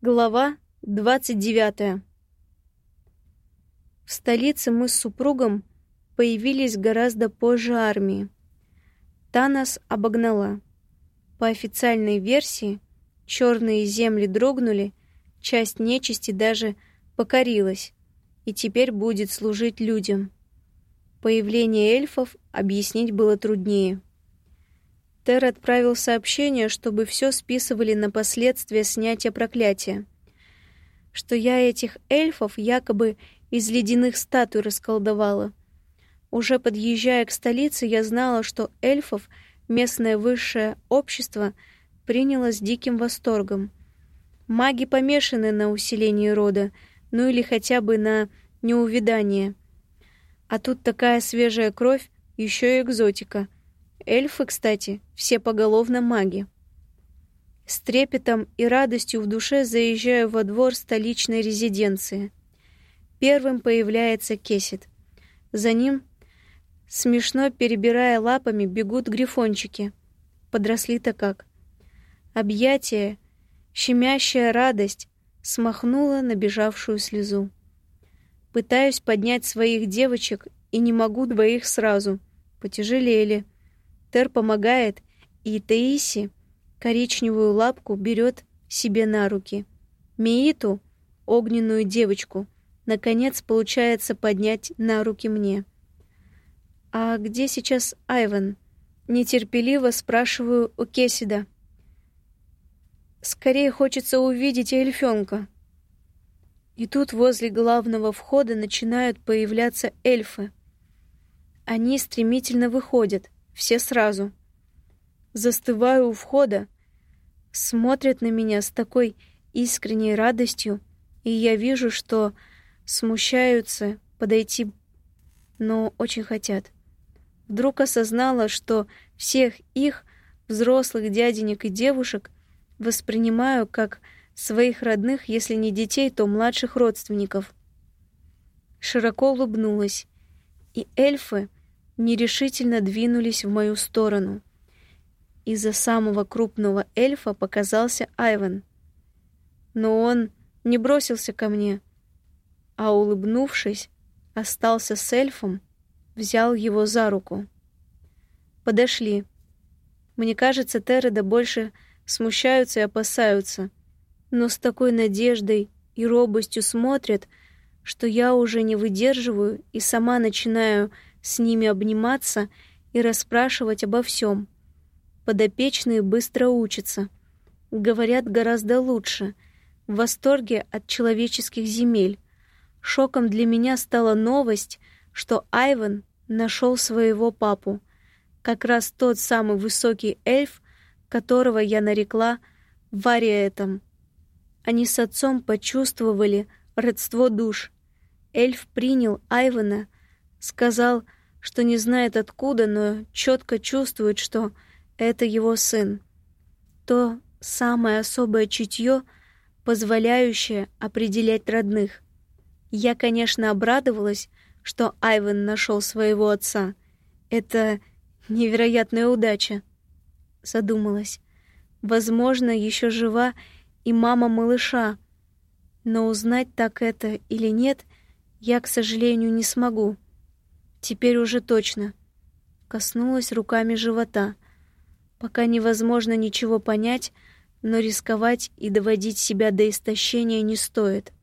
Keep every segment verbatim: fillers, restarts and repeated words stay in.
Глава двадцать девятая. В столице мы с супругом появились гораздо позже армии. Та нас обогнала. По официальной версии, черные земли дрогнули, часть нечисти даже покорилась и теперь будет служить людям. Появление эльфов объяснить было труднее. Тер отправил сообщение, чтобы все списывали на последствия снятия проклятия. Что я этих эльфов якобы из ледяных статуй расколдовала. Уже подъезжая к столице, я знала, что эльфов местное высшее общество приняло с диким восторгом. Маги помешаны на усилении рода, ну или хотя бы на неувядание. А тут такая свежая кровь, еще и экзотика. Эльфы, кстати, все поголовно маги. С трепетом и радостью в душе заезжаю во двор столичной резиденции. Первым появляется Кесет. За ним, смешно перебирая лапами, бегут грифончики. Подросли-то как. Объятие, щемящая радость смахнула набежавшую слезу. Пытаюсь поднять своих девочек и не могу двоих сразу. Потяжелели. Тер помогает, и Таиси коричневую лапку берет себе на руки. Меиту, огненную девочку, наконец получается поднять на руки мне. «А где сейчас Айвен?» Нетерпеливо спрашиваю у Кесида. Скорее хочется увидеть эльфёнка. И тут возле главного входа начинают появляться эльфы. Они стремительно выходят. Все сразу. Застываю у входа, смотрят на меня с такой искренней радостью, и я вижу, что смущаются подойти, но очень хотят. Вдруг осознала, что всех их, взрослых дяденек и девушек, воспринимаю как своих родных, если не детей, то младших родственников. Широко улыбнулась, и эльфы нерешительно двинулись в мою сторону. Из-за самого крупного эльфа показался Айвен. Но он не бросился ко мне, а, улыбнувшись, остался с эльфом, взял его за руку. Подошли. Мне кажется, Тереда больше смущаются и опасаются, но с такой надеждой и робостью смотрят, что я уже не выдерживаю и сама начинаю с ними обниматься и расспрашивать обо всем. Подопечные быстро учатся, говорят гораздо лучше, в восторге от человеческих земель. Шоком для меня стала новость, что Айвен нашел своего папу, как раз тот самый высокий эльф, которого я нарекла Вариэтом. Они с отцом почувствовали родство душ. Эльф принял Айвена, сказал, что не знает откуда, но четко чувствует, что это его сын. То самое особое чутье, позволяющее определять родных. Я, конечно, обрадовалась, что Айвен нашел своего отца. Это невероятная удача. Задумалась. Возможно, еще жива и мама малыша, но узнать, так это или нет, я, к сожалению, не смогу. Теперь уже точно. Коснулась руками живота. Пока невозможно ничего понять, но рисковать и доводить себя до истощения не стоит.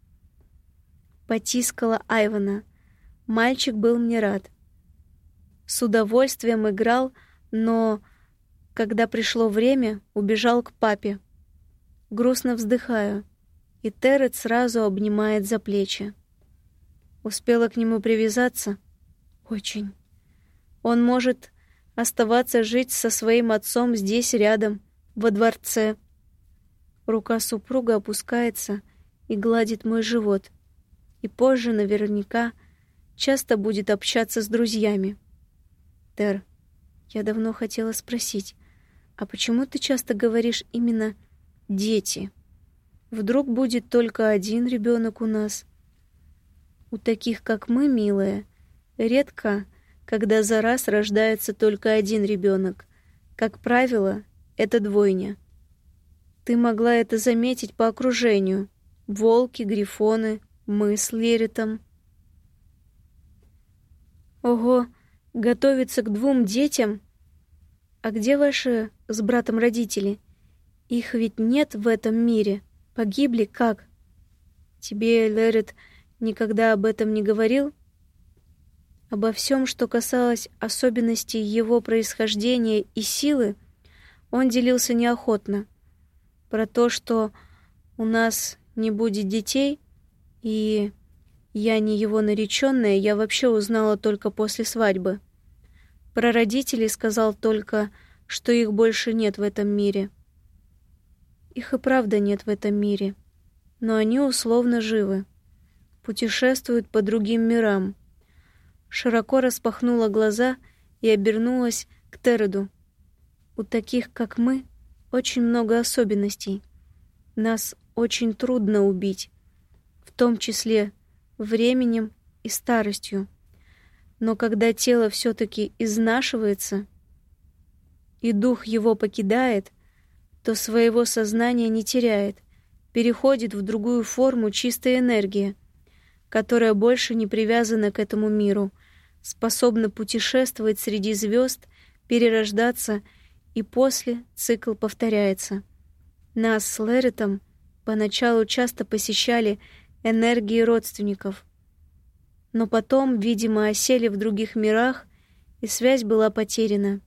Потискала Айвена. Мальчик был мне рад. С удовольствием играл, но, когда пришло время, убежал к папе. Грустно вздыхаю, и Терет сразу обнимает за плечи. Успела к нему привязаться? Очень. Он может оставаться жить со своим отцом здесь рядом, во дворце. Рука супруга опускается и гладит мой живот. И позже наверняка часто будет общаться с друзьями. Тер, я давно хотела спросить, а почему ты часто говоришь именно «дети»? Вдруг будет только один ребенок у нас? У таких, как мы, милая, редко, когда за раз рождается только один ребенок. Как правило, это двойня. Ты могла это заметить по окружению. Волки, грифоны, мы с Леритом. Ого, готовиться к двум детям? А где ваши с братом родители? Их ведь нет в этом мире. Погибли как? Тебе Лерит никогда об этом не говорил? Обо всем, что касалось особенностей его происхождения и силы, он делился неохотно. Про то, что у нас не будет детей, и я не его нареченная, я вообще узнала только после свадьбы. Про родителей сказал только, что их больше нет в этом мире. Их и правда нет в этом мире, но они условно живы, путешествуют по другим мирам. Широко распахнула глаза и обернулась к Тереду. У таких, как мы, очень много особенностей. Нас очень трудно убить, в том числе временем и старостью. Но когда тело все-таки изнашивается, и дух его покидает, то своего сознания не теряет, переходит в другую форму чистая энергия, которая больше не привязана к этому миру, способна путешествовать среди звезд, перерождаться, и после цикл повторяется. Нас с Леритом поначалу часто посещали энергии родственников, но потом, видимо, осели в других мирах, и связь была потеряна.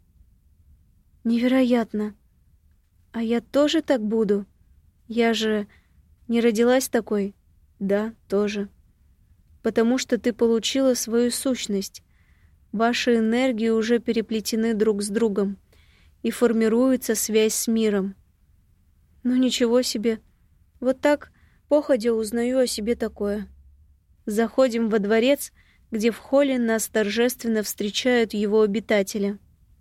Невероятно! А я тоже так буду? Я же не родилась такой? Да, тоже. Потому что ты получила свою сущность. Ваши энергии уже переплетены друг с другом, и формируется связь с миром. Ну ничего себе. Вот так походя узнаю о себе такое. Заходим во дворец, где в холле нас торжественно встречают его обитатели.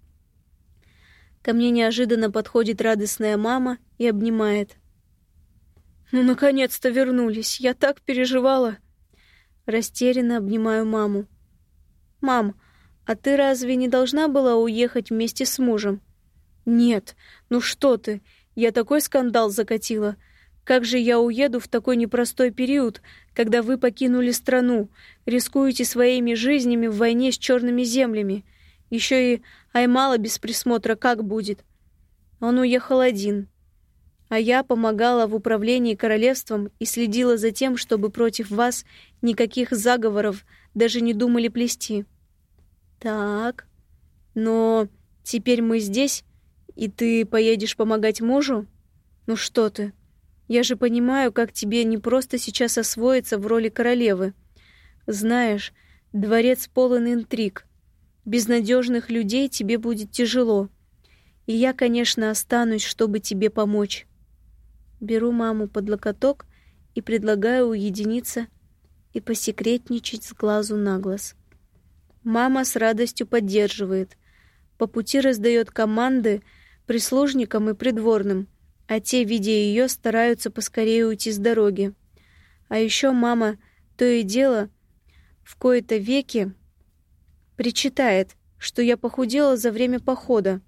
Ко мне неожиданно подходит радостная мама и обнимает. «Ну, наконец-то вернулись! Я так переживала!» Растерянно обнимаю маму. «Мам, а ты разве не должна была уехать вместе с мужем?» «Нет, ну что ты! Я такой скандал закатила! Как же я уеду в такой непростой период, когда вы покинули страну, рискуете своими жизнями в войне с черными землями? Еще и Аймала без присмотра как будет?» Он уехал один, а я помогала в управлении королевством и следила за тем, чтобы против вас никаких заговоров даже не думали плести. «Так, но теперь мы здесь, и ты поедешь помогать мужу? Ну что ты? Я же понимаю, как тебе не просто сейчас освоиться в роли королевы. Знаешь, дворец полон интриг. Без надежных людей тебе будет тяжело. И я, конечно, останусь, чтобы тебе помочь». Беру маму под локоток и предлагаю уединиться и посекретничать с глазу на глаз. Мама с радостью поддерживает. По пути раздает команды прислужникам и придворным, а те, видя ее, стараются поскорее уйти с дороги. А еще мама то и дело в кои-то веки причитает, что я похудела за время похода,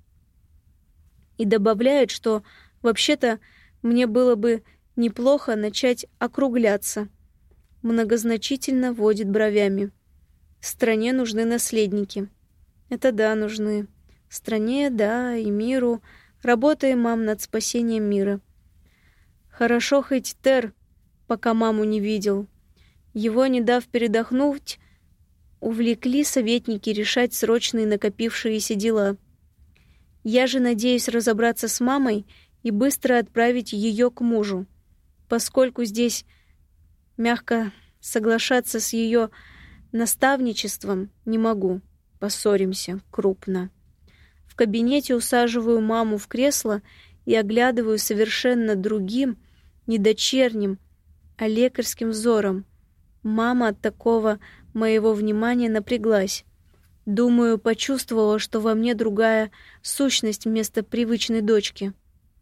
и добавляет, что вообще-то мне было бы неплохо начать округляться. Многозначительно водит бровями. Стране нужны наследники. Это да, нужны. Стране, да, и миру. Работаем, мам, над спасением мира. Хорошо хоть Тер пока маму не видел. Его, не дав передохнуть, увлекли советники решать срочные накопившиеся дела. Я же надеюсь разобраться с мамой и быстро отправить ее к мужу, поскольку здесь мягко соглашаться с ее наставничеством не могу. Поссоримся крупно. В кабинете усаживаю маму в кресло и оглядываю совершенно другим, не дочерним, а лекарским взором. Мама от такого моего внимания напряглась. Думаю, почувствовала, что во мне другая сущность вместо привычной дочки.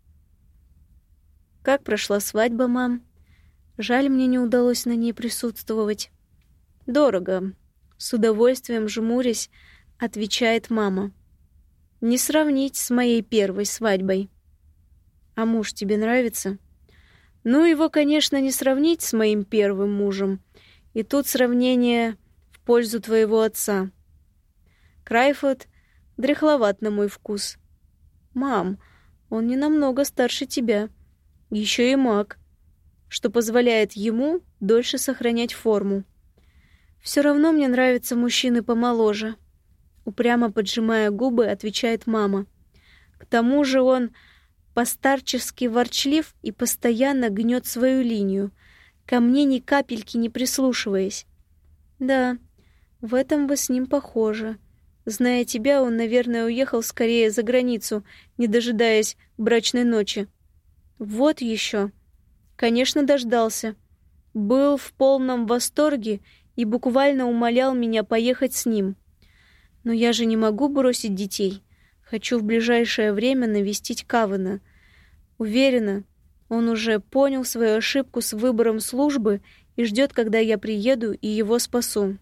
«Как прошла свадьба, мам? Жаль, мне не удалось на ней присутствовать». «Дорого», — с удовольствием жмурясь, отвечает мама. «Не сравнить с моей первой свадьбой». А муж тебе нравится? Ну, его, конечно, не сравнить с моим первым мужем. И тут сравнение в пользу твоего отца. Крайфорд дряхловат на мой вкус. Мам, он не намного старше тебя. Еще и маг, что позволяет ему дольше сохранять форму. Все равно мне нравятся мужчины помоложе. Упрямо поджимая губы, отвечает мама. К тому же он постарчески ворчлив и постоянно гнет свою линию, ко мне ни капельки не прислушиваясь. Да, в этом вы с ним похожи. Зная тебя, он, наверное, уехал скорее за границу, не дожидаясь брачной ночи. Вот еще. Конечно, дождался. Был в полном восторге и буквально умолял меня поехать с ним. Но я же не могу бросить детей. Хочу в ближайшее время навестить Кавена. Уверена, он уже понял свою ошибку с выбором службы и ждет, когда я приеду и его спасу.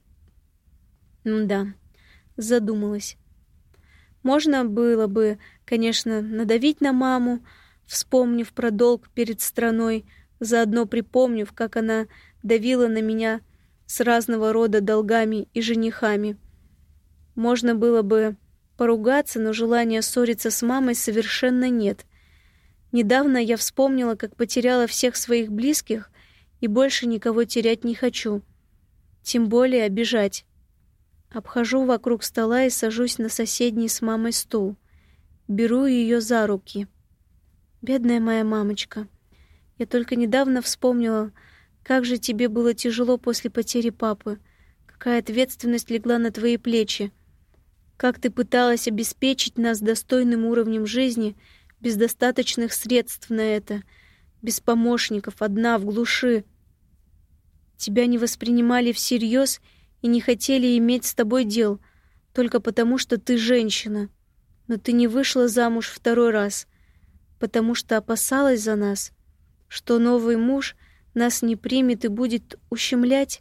М-да, задумалась. Можно было бы, конечно, надавить на маму, вспомнив про долг перед страной, заодно припомнив, как она давила на меня с разного рода долгами и женихами. Можно было бы поругаться, но желания ссориться с мамой совершенно нет. Недавно я вспомнила, как потеряла всех своих близких и больше никого терять не хочу. Тем более обижать. Обхожу вокруг стола и сажусь на соседний с мамой стул. Беру ее за руки. Бедная моя мамочка. Я только недавно вспомнила, как же тебе было тяжело после потери папы. Какая ответственность легла на твои плечи. Как ты пыталась обеспечить нас достойным уровнем жизни без достаточных средств на это, без помощников, одна в глуши. Тебя не воспринимали всерьез и не хотели иметь с тобой дел, только потому, что ты женщина. Но ты не вышла замуж второй раз, потому что опасалась за нас, что новый муж нас не примет и будет ущемлять.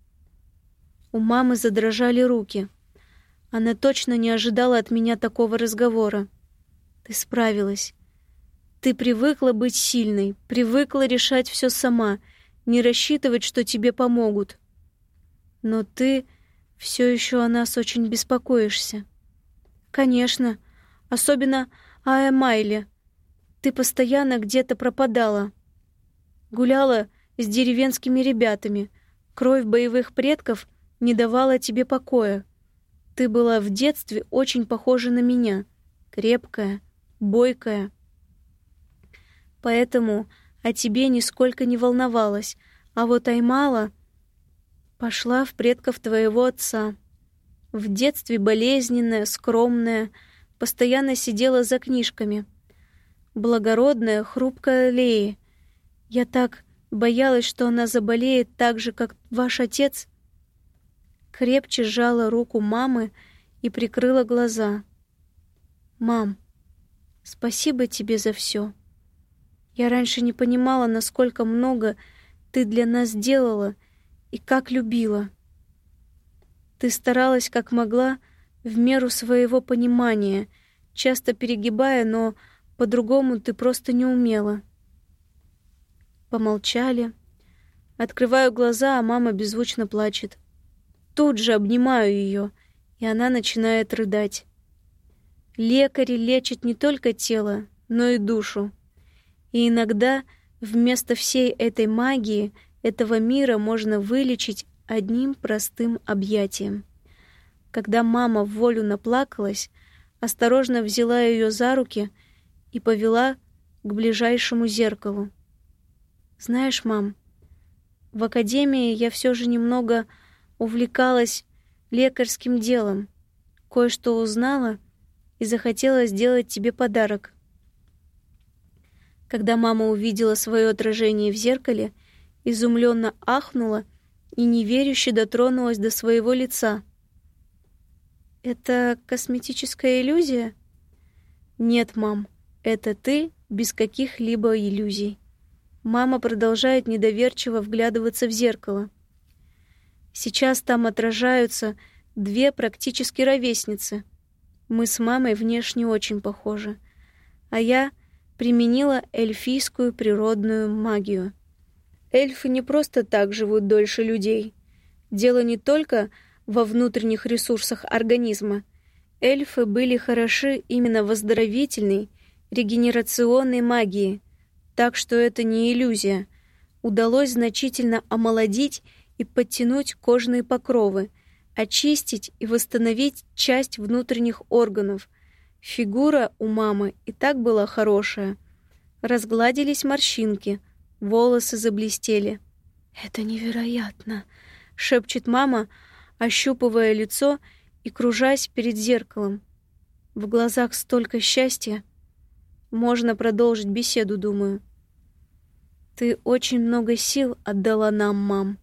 У мамы задрожали руки. Она точно не ожидала от меня такого разговора. Ты справилась. Ты привыкла быть сильной, привыкла решать все сама, не рассчитывать, что тебе помогут. Но ты все еще о нас очень беспокоишься. Конечно, особенно о Эмайле. Ты постоянно где-то пропадала. Гуляла с деревенскими ребятами. Кровь боевых предков не давала тебе покоя. Ты была в детстве очень похожа на меня. Крепкая, бойкая. Поэтому о тебе нисколько не волновалась. А вот Аймала пошла в предков твоего отца. В детстве болезненная, скромная, постоянно сидела за книжками. Благородная, хрупкая Лея. Я так боялась, что она заболеет так же, как ваш отец. Крепче сжала руку мамы и прикрыла глаза. «Мам, спасибо тебе за все. Я раньше не понимала, насколько много ты для нас делала и как любила. Ты старалась как могла в меру своего понимания, часто перегибая, но по-другому ты просто не умела». Помолчали. Открываю глаза, а мама беззвучно плачет. Тут же обнимаю ее, и она начинает рыдать. Лекари лечат не только тело, но и душу. И иногда вместо всей этой магии этого мира можно вылечить одним простым объятием. Когда мама в волю наплакалась, осторожно взяла ее за руки и повела к ближайшему зеркалу. Знаешь, мам, в академии я все же немного увлекалась лекарским делом, кое-что узнала и захотела сделать тебе подарок. Когда мама увидела свое отражение в зеркале, изумленно ахнула и неверяще дотронулась до своего лица. «Это косметическая иллюзия?» «Нет, мам, это ты без каких-либо иллюзий». Мама продолжает недоверчиво вглядываться в зеркало. Сейчас там отражаются две практически ровесницы. Мы с мамой внешне очень похожи. А я применила эльфийскую природную магию. Эльфы не просто так живут дольше людей. Дело не только во внутренних ресурсах организма. Эльфы были хороши именно в оздоровительной, регенерационной магии, так что это не иллюзия. Удалось значительно омолодить и подтянуть кожные покровы, очистить и восстановить часть внутренних органов. Фигура у мамы и так была хорошая. Разгладились морщинки, волосы заблестели. «Это невероятно!» — шепчет мама, ощупывая лицо и кружась перед зеркалом. В глазах столько счастья. Можно продолжить беседу, думаю. «Ты очень много сил отдала нам, мам.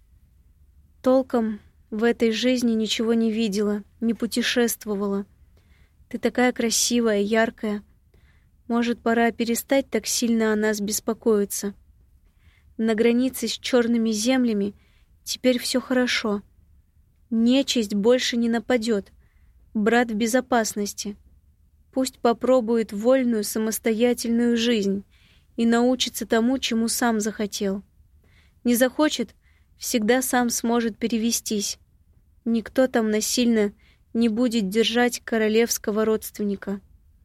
Толком в этой жизни ничего не видела, не путешествовала. Ты такая красивая, яркая. Может, пора перестать так сильно о нас беспокоиться. На границе с черными землями теперь все хорошо. Нечисть больше не нападет. Брат в безопасности. Пусть попробует вольную самостоятельную жизнь и научится тому, чему сам захотел. Не захочет, всегда сам сможет перевестись. Никто там насильно не будет держать королевского родственника.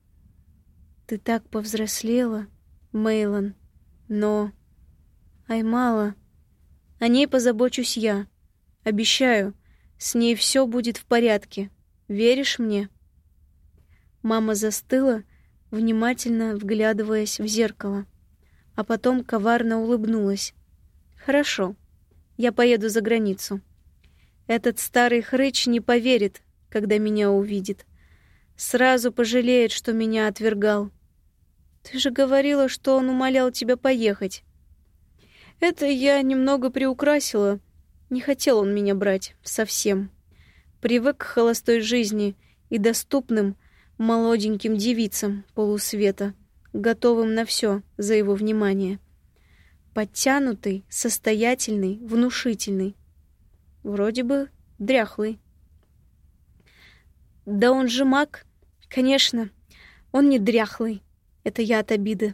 Ты так повзрослела, Мейлон, но... Аймала, о ней позабочусь я. Обещаю, с ней все будет в порядке. Веришь мне?» Мама застыла, внимательно вглядываясь в зеркало, а потом коварно улыбнулась. «Хорошо, я поеду за границу. Этот старый хрыч не поверит, когда меня увидит. Сразу пожалеет, что меня отвергал. Ты же говорила, что он умолял тебя поехать». «Это я немного приукрасила. Не хотел он меня брать совсем. Привык к холостой жизни и доступным молоденьким девицам полусвета, готовым на все за его внимание. Подтянутый, состоятельный, внушительный. Вроде бы дряхлый. Да он же маг. Конечно, он не дряхлый. Это я от обиды».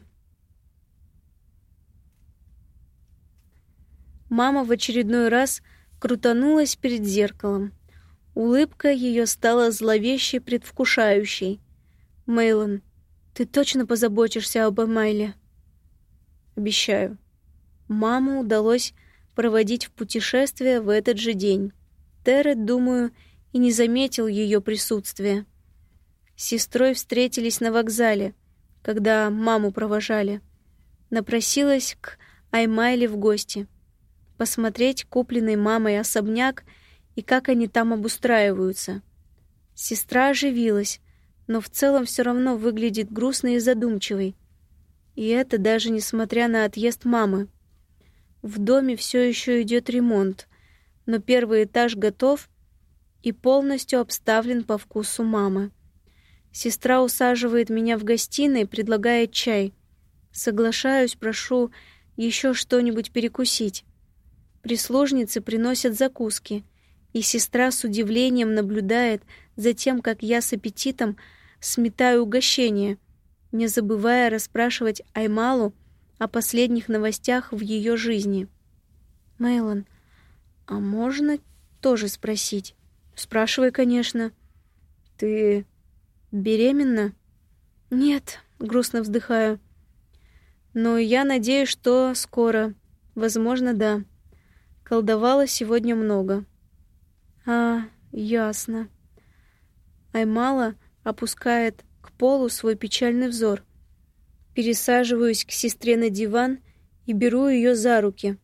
Мама в очередной раз крутанулась перед зеркалом. Улыбка ее стала зловеще предвкушающей. «Мейлон, ты точно позаботишься об Аймайле?» «Обещаю». Маму удалось проводить в путешествие в этот же день. Террет, думаю, и не заметил ее присутствия. С сестрой встретились на вокзале, когда маму провожали. Напросилась к Аймайле в гости. Посмотреть купленный мамой особняк и как они там обустраиваются. Сестра оживилась, но в целом все равно выглядит грустной и задумчивой. И это даже несмотря на отъезд мамы. В доме все еще идет ремонт, но первый этаж готов и полностью обставлен по вкусу мамы. Сестра усаживает меня в гостиной, предлагает чай. Соглашаюсь, прошу еще что-нибудь перекусить. Прислужницы приносят закуски, и сестра с удивлением наблюдает за тем, как я с аппетитом сметаю угощение, не забывая расспрашивать Аймалу о последних новостях в ее жизни. «Мейлон, а можно тоже спросить?» «Спрашивай, конечно». «Ты беременна?» «Нет», — грустно вздыхаю. «Но я надеюсь, что скоро. Возможно, да. Колдовала сегодня много». «А, ясно». Аймала опускает к полу свой печальный взор. Пересаживаюсь к сестре на диван и беру ее за руки.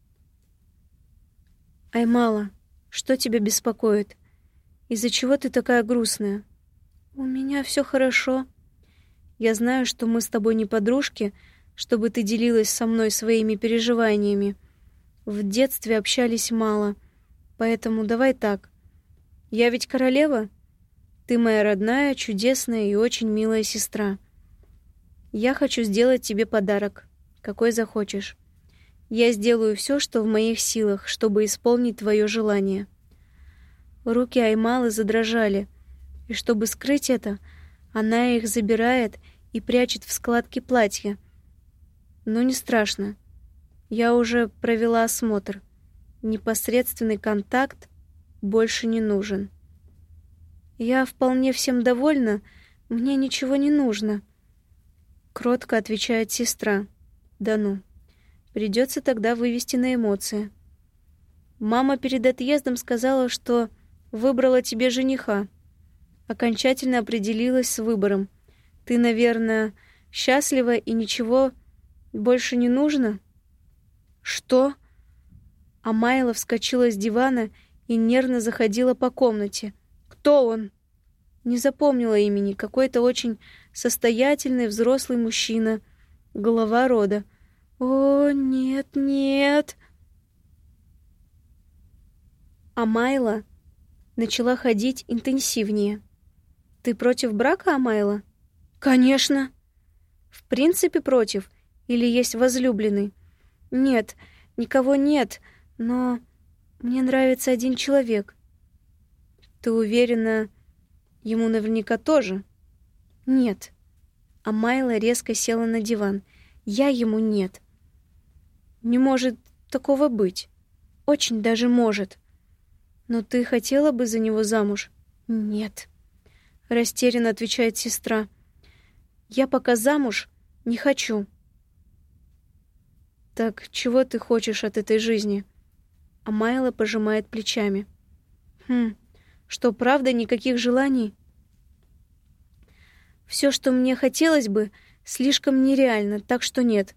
«Аймала, что тебя беспокоит? Из-за чего ты такая грустная?» «У меня все хорошо. Я знаю, что мы с тобой не подружки, чтобы ты делилась со мной своими переживаниями. В детстве общались мало, поэтому давай так. Я ведь королева? Ты моя родная, чудесная и очень милая сестра. Я хочу сделать тебе подарок, какой захочешь. Я сделаю все, что в моих силах, чтобы исполнить твое желание». Руки Аймалы задрожали, и чтобы скрыть это, она их забирает и прячет в складке платья. Но не страшно. Я уже провела осмотр. Непосредственный контакт больше не нужен. Я вполне всем довольна, мне ничего не нужно. Кротко отвечает сестра. Да ну. Придется тогда вывести на эмоции. Мама перед отъездом сказала, что выбрала тебе жениха. Окончательно определилась с выбором. Ты, наверное, счастлива и ничего больше не нужно? Что? Амайла вскочила с дивана и нервно заходила по комнате. Кто он? Не запомнила имени. Какой-то очень состоятельный взрослый мужчина. Глава рода. О, нет, нет. Амайла начала ходить интенсивнее. Ты против брака, Амайла? Конечно. В принципе против? Или есть возлюбленный? Нет, никого нет, но мне нравится один человек. Ты уверена, ему наверняка тоже? Нет. Амайла резко села на диван. Я ему нет. Не может такого быть. Очень даже может. Но ты хотела бы за него замуж? Нет. Растерянно отвечает сестра. Я пока замуж не хочу. Так чего ты хочешь от этой жизни? Амайла пожимает плечами. Хм, что, правда, никаких желаний? Все, что мне хотелось бы, слишком нереально, так что нет.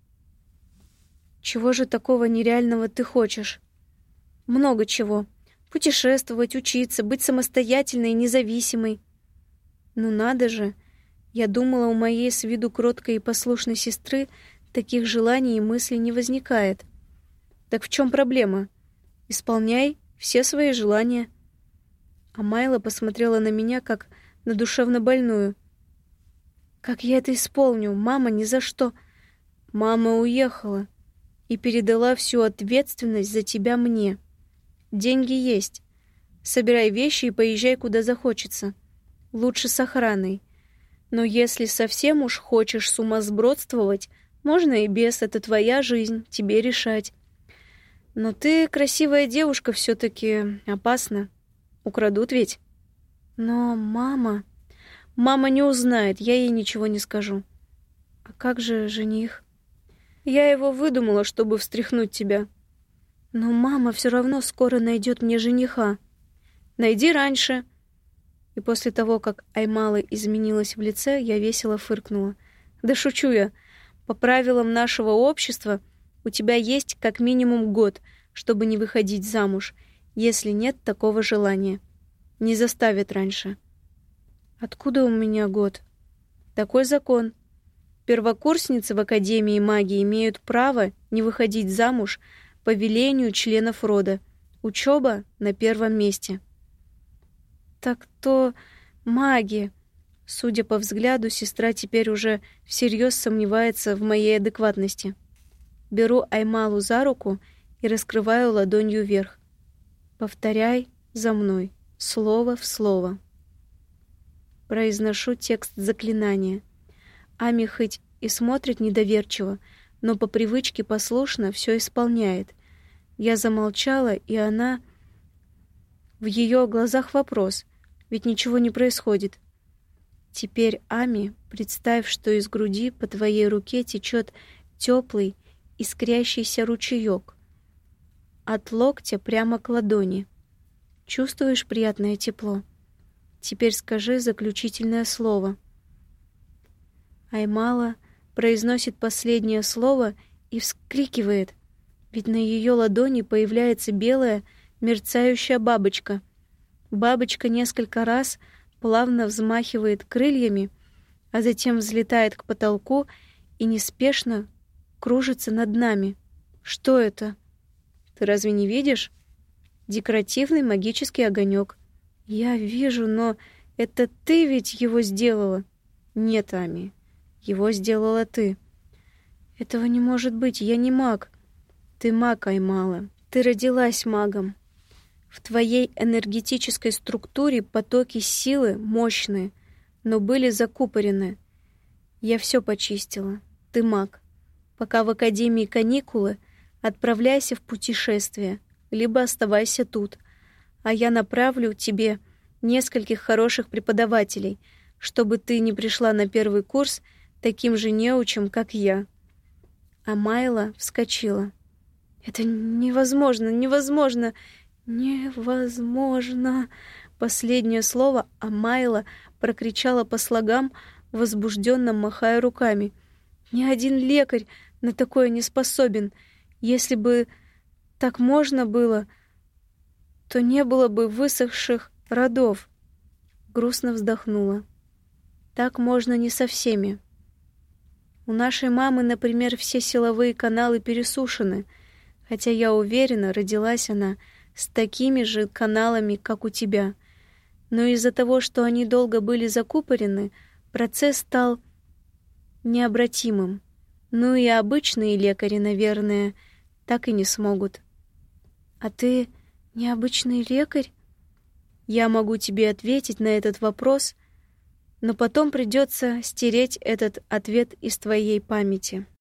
Чего же такого нереального ты хочешь? Много чего. Путешествовать, учиться, быть самостоятельной и независимой. Ну надо же. Я думала, у моей с виду кроткой и послушной сестры таких желаний и мыслей не возникает. Так в чем проблема? Исполняй все свои желания. Амайла посмотрела на меня, как на душевно больную. Как я это исполню? Мама ни за что. Мама уехала и передала всю ответственность за тебя мне. Деньги есть. Собирай вещи и поезжай, куда захочется. Лучше с охраной. Но если совсем уж хочешь сумасбродствовать, можно и без, это твоя жизнь, тебе решать. Но ты красивая девушка, все-таки опасно. Украдут ведь. Но мама... Мама не узнает, я ей ничего не скажу. А как же жених? Я его выдумала, чтобы встряхнуть тебя. Но мама все равно скоро найдет мне жениха. Найди раньше. И после того, как Аймала изменилась в лице, я весело фыркнула. Да шучу я. По правилам нашего общества у тебя есть как минимум год, чтобы не выходить замуж, если нет такого желания. Не заставят раньше. Откуда у меня год? Такой закон. Первокурсницы в Академии магии имеют право не выходить замуж по велению членов рода. Учеба на первом месте. Так то маги. Судя по взгляду, сестра теперь уже всерьез сомневается в моей адекватности. Беру Аймалу за руку и раскрываю ладонью вверх. Повторяй за мной, слово в слово. Произношу текст заклинания. Ами хоть и смотрит недоверчиво, но по привычке послушно все исполняет. Я замолчала, и она... В ее глазах вопрос, ведь ничего не происходит. Теперь, Ами, представь, что из груди по твоей руке течет теплый, искрящийся ручеек. От локтя прямо к ладони. Чувствуешь приятное тепло? Теперь скажи заключительное слово. Аймала произносит последнее слово и вскрикивает, ведь на ее ладони появляется белая мерцающая бабочка. Бабочка несколько раз плавно взмахивает крыльями, а затем взлетает к потолку и неспешно кружится над нами. Что это? Ты разве не видишь? Декоративный магический огонек. Я вижу, но это ты ведь его сделала? Нет, Ами, его сделала ты. Этого не может быть, я не маг. Ты маг, Аймала. Ты родилась магом. В твоей энергетической структуре потоки силы мощные, но были закупорены. Я все почистила. Ты маг. Пока в академии каникулы, отправляйся в путешествие, либо оставайся тут, а я направлю тебе нескольких хороших преподавателей, чтобы ты не пришла на первый курс таким же неучем, как я». А Майла вскочила. «Это невозможно, невозможно, невозможно!» Последнее слово Амайла прокричала по слогам, возбужденно махая руками. «Ни один лекарь на такое не способен. Если бы так можно было, то не было бы высохших родов». Грустно вздохнула. «Так можно не со всеми. У нашей мамы, например, все силовые каналы пересушены, хотя я уверена, родилась она с такими же каналами, как у тебя. Но из-за того, что они долго были закупорены, процесс стал необратимым. Ну и обычные лекари, наверное, так и не смогут». «А ты необычный лекарь?» «Я могу тебе ответить на этот вопрос, но потом придется стереть этот ответ из твоей памяти».